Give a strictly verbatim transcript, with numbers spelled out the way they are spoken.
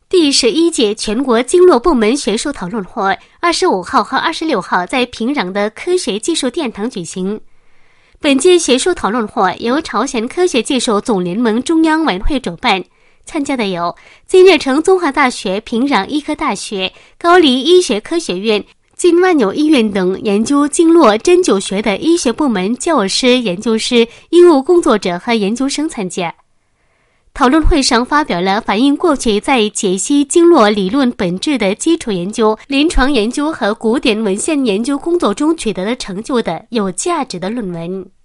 第十一届全国经络部门学术讨论会二十五号和二十六号在平壤的科学技术殿堂举行。本届学术讨论会由朝鲜科学技术总联盟中央委员会主办，参加的有金日成综合大学、平壤医科大学、高丽医学科学院、金万纽医院等研究经络针灸学的医学部门教师、研究师、医务工作者和研究生参加。讨论会上发表了反映过去在解析经络理论本质的基础研究、临床研究和古典文献研究工作中取得的成就的有价值的论文。